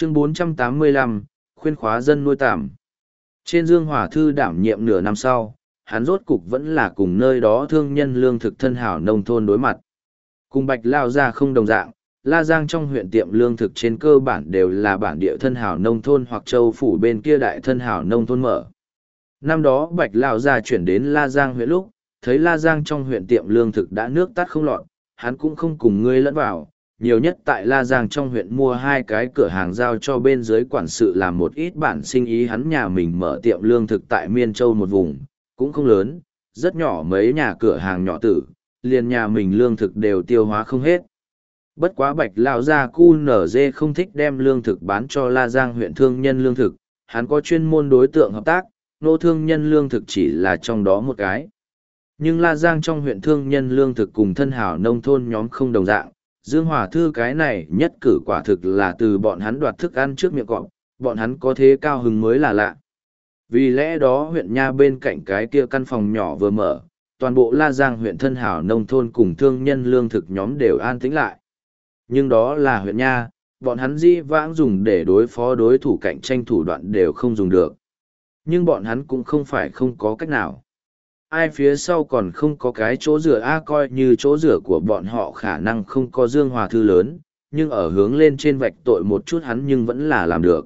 Chương 485, khuyên khóa dân nuôi tằm. Trên Dương Hòa Thư đảm nhiệm nửa năm sau, hắn rốt cục vẫn là cùng nơi đó thương nhân lương thực thân hảo nông thôn đối mặt. Cùng Bạch Lao Gia không đồng dạng, La Giang trong huyện tiệm lương thực trên cơ bản đều là bản địa thân hảo nông thôn hoặc châu phủ bên kia đại thân hảo nông thôn mở. Năm đó Bạch Lao Gia chuyển đến La Giang huyện lúc, thấy La Giang trong huyện tiệm lương thực đã nước tắt không lọt, hắn cũng không cùng ngươi lẫn vào, nhiều nhất tại La Giang trong huyện mua 2 cái cửa hàng giao cho bên dưới quản sự làm một ít bản sinh ý. Hắn nhà mình mở tiệm lương thực tại Miên Châu một vùng, cũng không lớn, rất nhỏ mấy nhà cửa hàng nhỏ tử, liền nhà mình lương thực đều tiêu hóa không hết. Bất quá Bạch Lão gia QNZ không thích đem lương thực bán cho La Giang huyện thương nhân lương thực, hắn có chuyên môn đối tượng hợp tác, nô thương nhân lương thực chỉ là trong đó một cái. Nhưng La Giang trong huyện thương nhân lương thực cùng thân hảo nông thôn nhóm không đồng dạng, Dương Hòa Thư cái này nhất cử quả thực là từ bọn hắn đoạt thức ăn trước miệng cọp, bọn hắn có thế cao hứng mới là lạ. Vì lẽ đó huyện nha bên cạnh cái kia căn phòng nhỏ vừa mở, toàn bộ La Giang huyện thân hảo nông thôn cùng thương nhân lương thực nhóm đều an tĩnh lại. Nhưng đó là huyện nha, bọn hắn dĩ vãng dùng để đối phó đối thủ cạnh tranh thủ đoạn đều không dùng được. Nhưng bọn hắn cũng không phải không có cách nào. Ai phía sau còn không có cái chỗ rửa coi như chỗ rửa của bọn họ khả năng không có Dương Hòa Thư lớn, nhưng ở hướng lên trên vạch tội một chút hắn nhưng vẫn là làm được.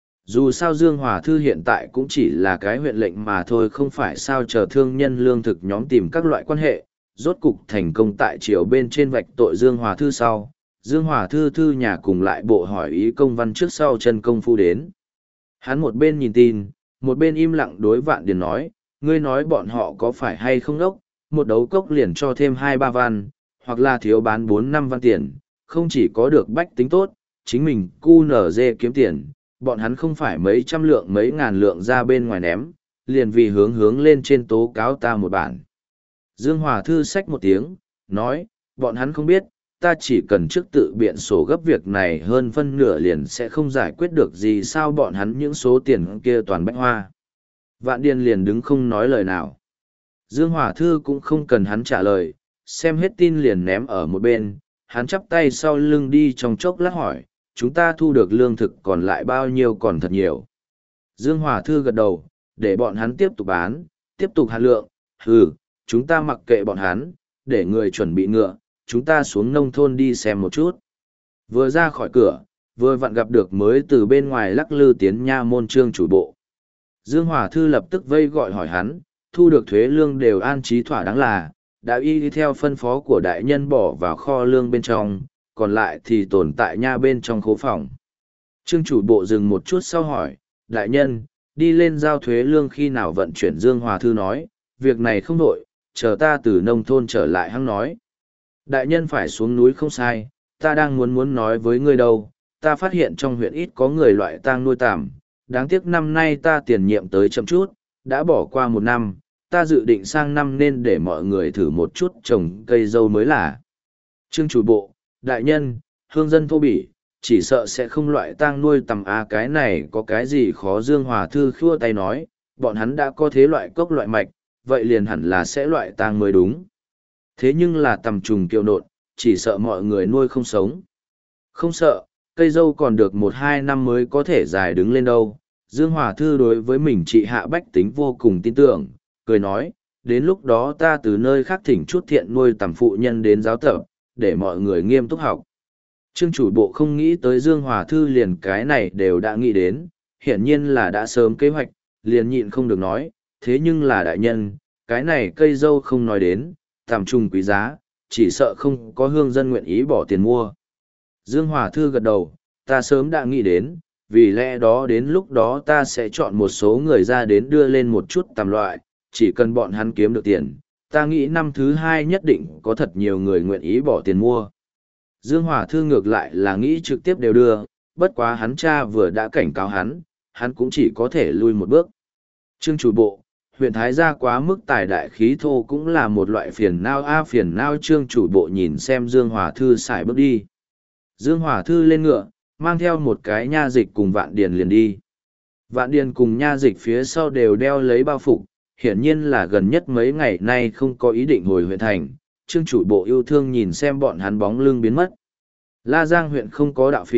Dù sao Dương Hòa Thư hiện tại cũng chỉ là cái huyện lệnh mà thôi, không phải sao chờ thương nhân lương thực nhóm tìm các loại quan hệ, rốt cục thành công tại triều bên trên vạch tội Dương Hòa Thư sau. Dương Hòa Thư thư nhà cùng lại bộ hỏi ý công văn trước sau chân công phu đến. Hắn một bên nhìn tin, một bên im lặng đối Vạn Điền nói, ngươi nói bọn họ có phải hay không đốc, một đấu cốc liền cho thêm 2-3 văn, hoặc là thiếu bán 4-5 văn tiền, không chỉ có được bách tính tốt, chính mình cu nở dê kiếm tiền, bọn hắn không phải mấy trăm lượng mấy ngàn lượng ra bên ngoài ném, liền vì hướng lên trên tố cáo ta một bản. Dương Hòa Thư xách một tiếng, nói, bọn hắn không biết, ta chỉ cần trước tự biện sổ gấp việc này hơn phân nửa liền sẽ không giải quyết được gì, sao bọn hắn những số tiền kia toàn bách hoa. Vạn Điền liền đứng không nói lời nào. Dương Hòa Thư cũng không cần hắn trả lời, xem hết tin liền ném ở một bên, hắn chắp tay sau lưng đi trong chốc lát hỏi, chúng ta thu được lương thực còn lại bao nhiêu, còn thật nhiều. Dương Hòa Thư gật đầu, để bọn hắn tiếp tục bán, tiếp tục hạt lượng, chúng ta mặc kệ bọn hắn, để người chuẩn bị ngựa, chúng ta xuống nông thôn đi xem một chút. Vừa ra khỏi cửa, vừa vặn gặp được mới từ bên ngoài lắc lư tiến nha môn trương chủ bộ. Dương Hòa Thư lập tức vây gọi hỏi hắn, thu được thuế lương đều an trí thỏa đáng là, đã y theo phân phó của đại nhân bỏ vào kho lương bên trong, còn lại thì tồn tại nha bên trong khố phòng. Trương chủ bộ dừng một chút sau hỏi, đại nhân, đi lên giao thuế lương khi nào vận chuyển? Dương Hòa Thư nói, việc này không đổi, chờ ta từ nông thôn trở lại hăng nói. Đại nhân phải xuống núi không sai, ta đang muốn nói với ngươi đâu, ta phát hiện trong huyện ít có người loại tang nuôi tằm, đáng tiếc năm nay ta tiền nhiệm tới chậm chút, đã bỏ qua 1 năm, ta dự định sang năm nên để mọi người thử một chút trồng cây dâu mới là. Trương chủ bộ, đại nhân, hương dân thô bỉ, chỉ sợ sẽ không loại tang nuôi tằm cái này có cái gì khó? Dương Hòa Thư khua tay nói, bọn hắn đã có thế loại cốc loại mạch, vậy liền hẳn là sẽ loại tang mới đúng. Thế nhưng là tằm trùng kiệu nộn, chỉ sợ mọi người nuôi không sống. Không sợ, cây dâu còn được 1-2 năm mới có thể dài đứng lên đâu. Dương Hòa Thư đối với mình trị hạ bách tính vô cùng tin tưởng, cười nói, đến lúc đó ta từ nơi khác thỉnh chút thiện nuôi tằm phụ nhân đến giáo tập, để mọi người nghiêm túc học. Trương chủ bộ không nghĩ tới Dương Hòa Thư liền cái này đều đã nghĩ đến, hiển nhiên là đã sớm kế hoạch, liền nhịn không được nói, thế nhưng là đại nhân, cái này cây dâu không nói đến, tằm trùng quý giá, chỉ sợ không có hương dân nguyện ý bỏ tiền mua. Dương Hòa Thư gật đầu, ta sớm đã nghĩ đến, vì lẽ đó đến lúc đó ta sẽ chọn một số người ra đến đưa lên một chút tằm loại, chỉ cần bọn hắn kiếm được tiền, ta nghĩ năm thứ 2 nhất định có thật nhiều người nguyện ý bỏ tiền mua. Dương Hòa Thư ngược lại là nghĩ trực tiếp đều đưa, bất quá hắn cha vừa đã cảnh cáo hắn cũng chỉ có thể lui một bước. Trương chủ bộ, huyện Thái Gia quá mức tài đại khí thô cũng là một loại phiền não phiền não. Trương chủ bộ nhìn xem Dương Hòa Thư xài bước đi. Dương Hòa Thư lên ngựa, mang theo một cái nha dịch cùng Vạn Điền liền đi. Vạn Điền cùng nha dịch phía sau đều đeo lấy bao phục, hiển nhiên là gần nhất mấy ngày nay không có ý định hồi huyện thành. Trương chủ bộ yêu thương nhìn xem bọn hắn bóng lưng biến mất. La Giang huyện không có đạo phỉ,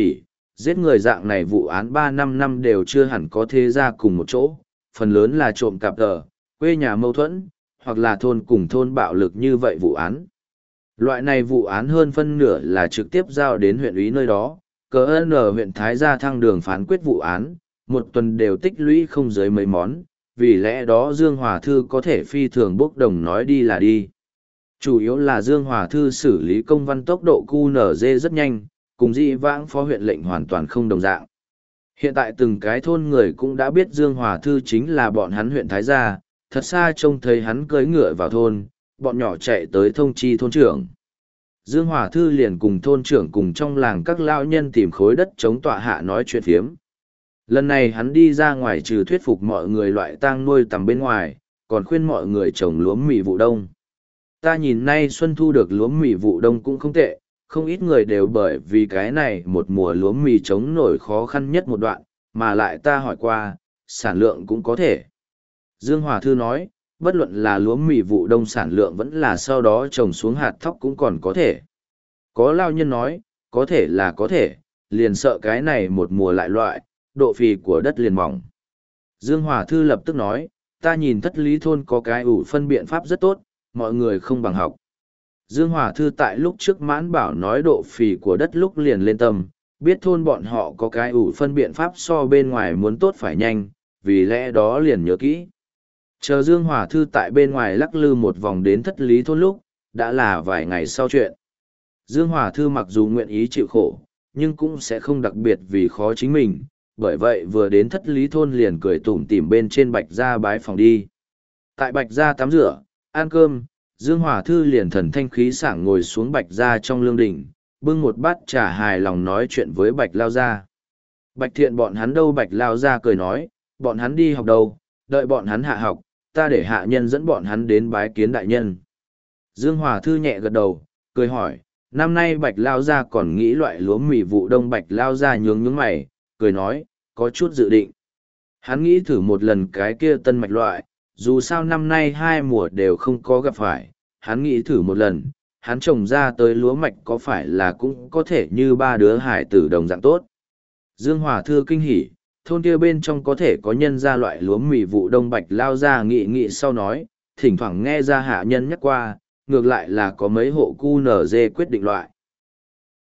giết người dạng này vụ án 3-5 năm đều chưa hẳn có thế ra cùng một chỗ, phần lớn là trộm cạp tờ, quê nhà mâu thuẫn, hoặc là thôn cùng thôn bạo lực như vậy vụ án. Loại này vụ án hơn phân nửa là trực tiếp giao đến huyện ủy nơi đó, cờ ở huyện Thái Gia Thăng đường phán quyết vụ án, một tuần đều tích lũy không dưới mấy món, vì lẽ đó Dương Hòa Thư có thể phi thường bốc đồng nói đi là đi. Chủ yếu là Dương Hòa Thư xử lý công văn tốc độ QNZ rất nhanh, cùng dị vãng phó huyện lệnh hoàn toàn không đồng dạng. Hiện tại từng cái thôn người cũng đã biết Dương Hòa Thư chính là bọn hắn huyện Thái Gia, thật xa trông thấy hắn cưỡi ngựa vào thôn, bọn nhỏ chạy tới thông chi thôn trưởng. Dương Hòa Thư liền cùng thôn trưởng cùng trong làng các lao nhân tìm khối đất chống tọa hạ nói chuyện phiếm. Lần này hắn đi ra ngoài trừ thuyết phục mọi người loại tang nuôi tầm bên ngoài, còn khuyên mọi người trồng lúa mì vụ đông. Ta nhìn nay xuân thu được lúa mì vụ đông cũng không tệ, không ít người đều bởi vì cái này một mùa lúa mì chống nổi khó khăn nhất một đoạn, mà lại ta hỏi qua, sản lượng cũng có thể. Dương Hòa Thư nói, bất luận là lúa mì vụ đông sản lượng vẫn là sau đó trồng xuống hạt thóc cũng còn có thể. Có lao nhân nói, có thể là có thể, liền sợ cái này một mùa lại loại, độ phì của đất liền mỏng. Dương Hòa Thư lập tức nói, ta nhìn Thất Lý thôn có cái ủ phân biện pháp rất tốt, mọi người không bằng học. Dương Hòa Thư tại lúc trước mãn bảo nói độ phì của đất lúc liền lên tâm, biết thôn bọn họ có cái ủ phân biện pháp so bên ngoài muốn tốt phải nhanh, vì lẽ đó liền nhớ kỹ. Chờ Dương Hòa Thư tại bên ngoài lắc lư một vòng đến Thất Lý thôn lúc, đã là vài ngày sau chuyện. Dương Hòa Thư mặc dù nguyện ý chịu khổ, nhưng cũng sẽ không đặc biệt vì khó chính mình, bởi vậy vừa đến Thất Lý thôn liền cười tủm tỉm bên trên Bạch Gia bái phòng đi. Tại Bạch Gia tắm rửa, ăn cơm, Dương Hòa Thư liền thần thanh khí sảng ngồi xuống Bạch Gia trong lương đình, bưng một bát trà hài lòng nói chuyện với Bạch Lao Gia. Bạch Thiện bọn hắn đâu? Bạch Lao Gia cười nói, bọn hắn đi học đâu, đợi bọn hắn hạ học, ta để hạ nhân dẫn bọn hắn đến bái kiến đại nhân. Dương Hòa Thư nhẹ gật đầu, cười hỏi, năm nay Bạch Lao Gia còn nghĩ loại lúa mì vụ đông? Bạch Lao Gia nhướng nhướng mày, cười nói, có chút dự định. Hắn nghĩ thử một lần cái kia tân mạch loại, dù sao năm nay hai mùa đều không có gặp phải, hắn nghĩ thử một lần, hắn trồng ra tới lúa mạch có phải là cũng có thể như ba đứa hải tử đồng dạng tốt. Dương Hòa Thư kinh hỉ, thôn kia bên trong có thể có nhân ra loại lúa mì vụ đông. Bạch Lao Gia nghị sau nói, thỉnh thoảng nghe ra hạ nhân nhắc qua, ngược lại là có mấy hộ QNZ quyết định loại.